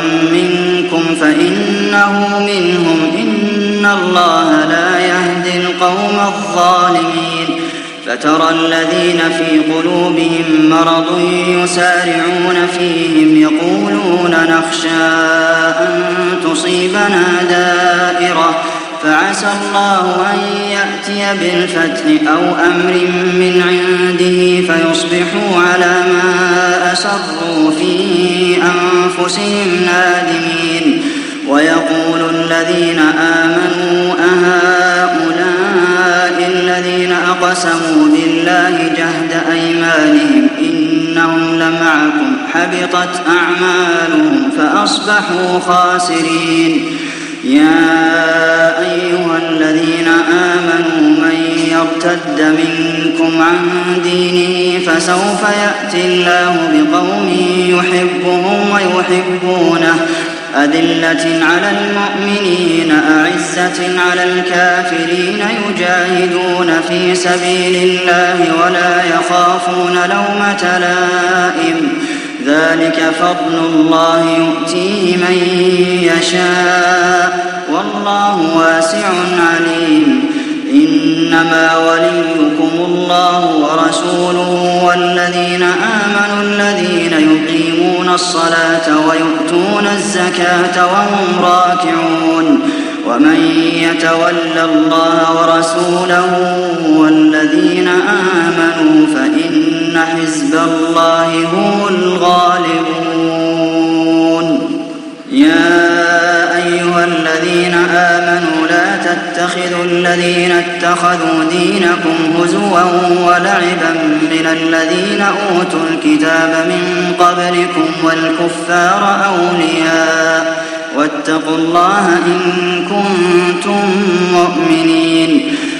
منكم فإنه منهم إن الله لا يهدي القوم الظالمين فترى الذين في قلوبهم مرض يسارعون فيهم يقولون نخشى أن تصيبنا دائرة فعسى الله أن يأتي بالفتح أو أمر من عنده فيصبحوا على ما أسروا في أنفسهم نادمين ويقول الذين آمنوا أهؤلاء الذين أقسموا بالله جهد أيمانهم إنهم لمعكم حبطت أعمالهم فأصبحوا خاسرين يا أيها الذين آمنوا من يرتد منكم عن دينه فسوف يأتي الله بقوم يحبهم ويحبونه أذلة على المؤمنين أعزة على الكافرين يجاهدون في سبيل الله ولا يخافون لومة لائم ذلك فضل الله يؤتيه من يشاء والله واسع عليم إنما وليكم الله ورسوله والذين آمنوا الذين يقيمون الصلاة ويؤتون الزكاة وهم راكعون ومن يتول الله ورسوله والذين آمنوا فإن حزب الله هم الغالبون يا أيها الذين آمنوا لا تتخذوا الذين اتخذوا دينكم هزوا ولعبا من الذين أوتوا الكتاب من قبلكم والكفار أولياء واتقوا الله إن كنتم مؤمنين